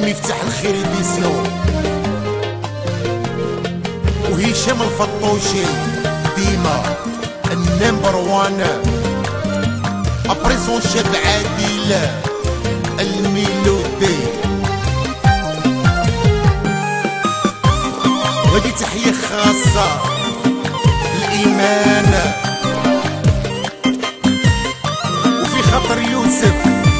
المفتاح الخير ديسيون وهشام الفطوشي ديما النمبر وان ابريسون شاب عادل الميلودي. وهذه تحية خاصة الإيمان وفي خاطر يوسف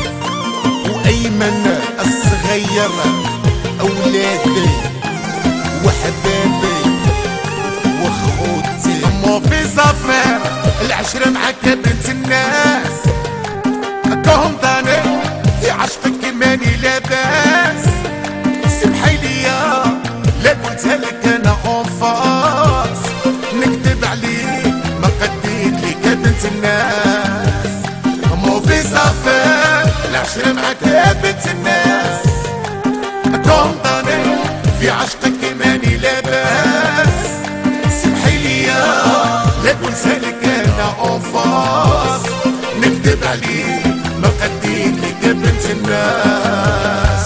وأيمن الصغير أولادي وحبابي وخوتي. مو في صفر العشرة معاك بنت الناس كهم ضاني في عشقك ماني لاباس. سمحي ليا لا قلتها لك انا اونفاس نكذب عليك ما قديت ليك بنت الناس. مو في صفر العشرة معاك يا بنت الناس كهم ضاني في عشقك ماني لاباس. سمحي ليا لا قلتها لك انا اونفاس نكذب عليك ما قديت ليك بنت الناس.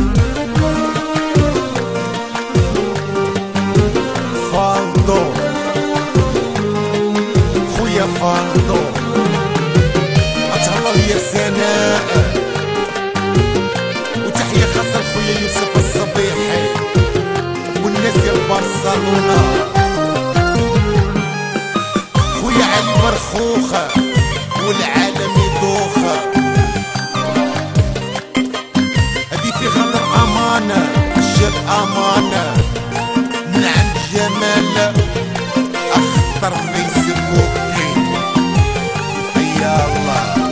فالدو خويا فالدو اتهلا يا سناء وتحية خاصة لخويا يوسف الصبيحي والناس ديال برشلونة. خويا علي مرخوخة والعالم يدوخة. هدي في خاطر أمانة الشاب أمانة من عند جمال أخطر فيسبوكي. يا الله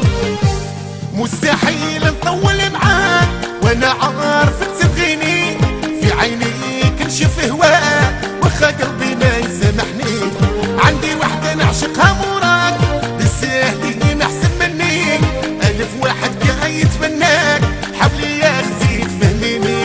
مستحيل نطول معاك وانا عارفك تبغيني في عينيك نشوف هواك واخا قلبي ما يسامحني. عندي وحدة نعشقها موراك بالساهل ما احسن مني. ألف واحد كان يتمناك حاولي يا اختي تفهميني.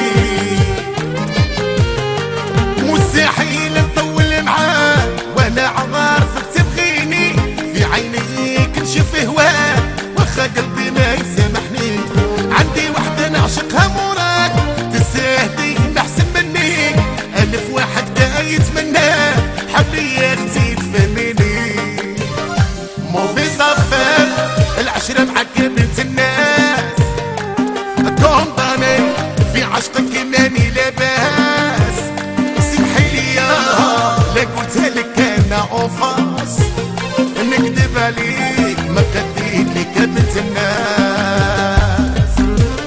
مستحيل نطول معاك وانا عارفك تبغيني في عينيك نشوف هواك واخا قلبي ما يسامحني. عندي وحدة نعشقها موراك تستاهلي ما احسن مني. ألف واحد كان يتمناك حاولي يا اختي تفهميني. مو في صفر العشرة معاك يا بنت الناس كون ضاني في عشقك ماني لاباس. سمحي ليا لا قلتها لك انا اوفاس نكذب عليك ما قديت لك يا بنت الناس.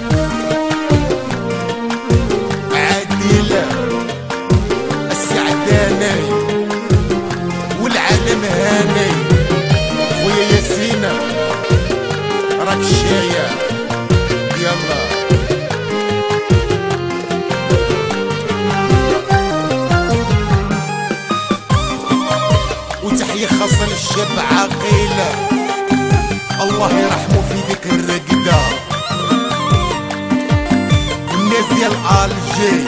عادلة السعداني والعالم هاني خويا ياسينة راك شايع يلا. وتحية خاصة للشاب عقيلة الله يرحمه في ذيك الرقدة. الناس ديال الجي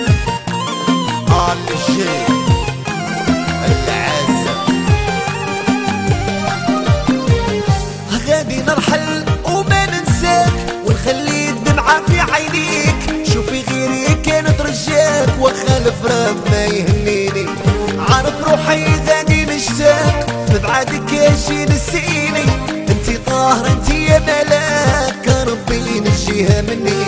العازة. غادي نرحل وما ننساك ونخلي الدمعة في عينيك. شوفي غيري كانت رجاك وخالف راب ما يهنيني. عارف روحي غادي نشتاق ببعادك يجي نسيني. انتي طاهرة انتي يا ملاك ربي نجيها مني.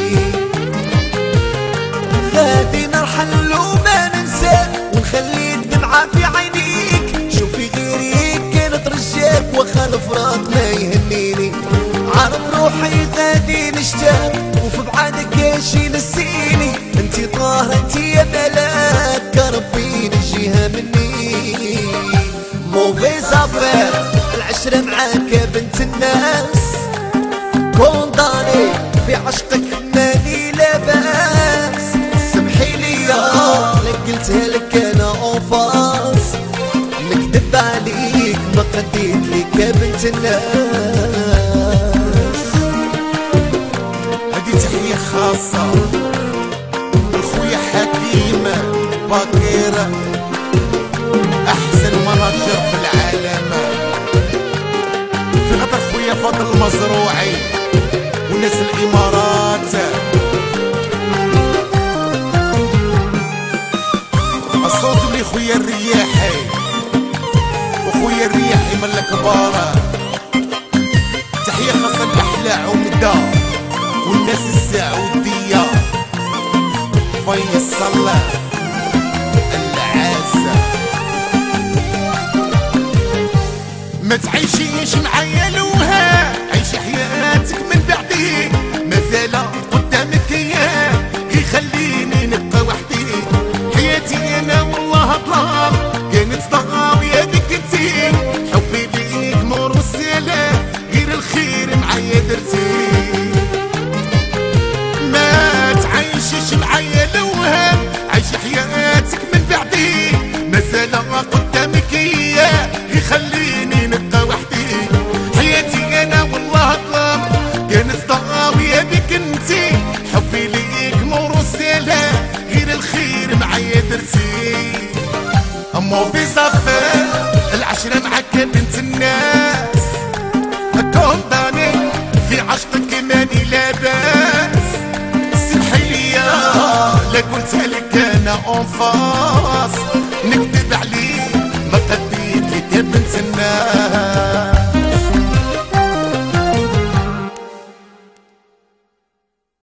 غادي نرحل وما ننساك ونخلي الدمعة في عينيك. شوفي غيري كانت رجاك وخالف راك ما يهنيني. عارف روحي غادي نشتاق وفي بعادك يجي نسيني. انتي طاهرة انتي يا ملاك ربي نجيها مني. مو في صفر العشرة معاك يا بنت الناس كون ضاني في عشقك ماني لاباس. سمحي ليا لا قلتها لك انا اوفاس نكذب عليك ما قديت لك يا بنت الناس. هذه تحية خاصة لخويا حكيم باكير احسن مناجر في العالم. في خاطر خويا فاضل المزروعي والناس الامارات خويا الرياحي وخويا الرياحي من الكبارة، تحية خاصة لأحلى عمدة والناس السعودية، فيصل العزة. ما تعيشيش معايا لوها، عيشي حياتك من بعدي، مثلا قدامك اياه يخليني نبقى وحدي. حياتي انا والله طلال كانت ضاوية بك انتي، حبي ليك نور والسلام غير الخير معايا درتي. ما تعيشيش معايا لوهام، عيشي حياتك من بعدي، مثلا قدامك اياه يخليني نبقى وحدي. حياتي انا والله طلال كانت ضاوية بك انتي، حبي ليك نور والسلام غير الخير معايا درتي. امو في صفر العشرة معاك يا بنت الناس، كونداني في عشقك ماني لاباس. سمحي ليا لا قلت لك انا اون فاس،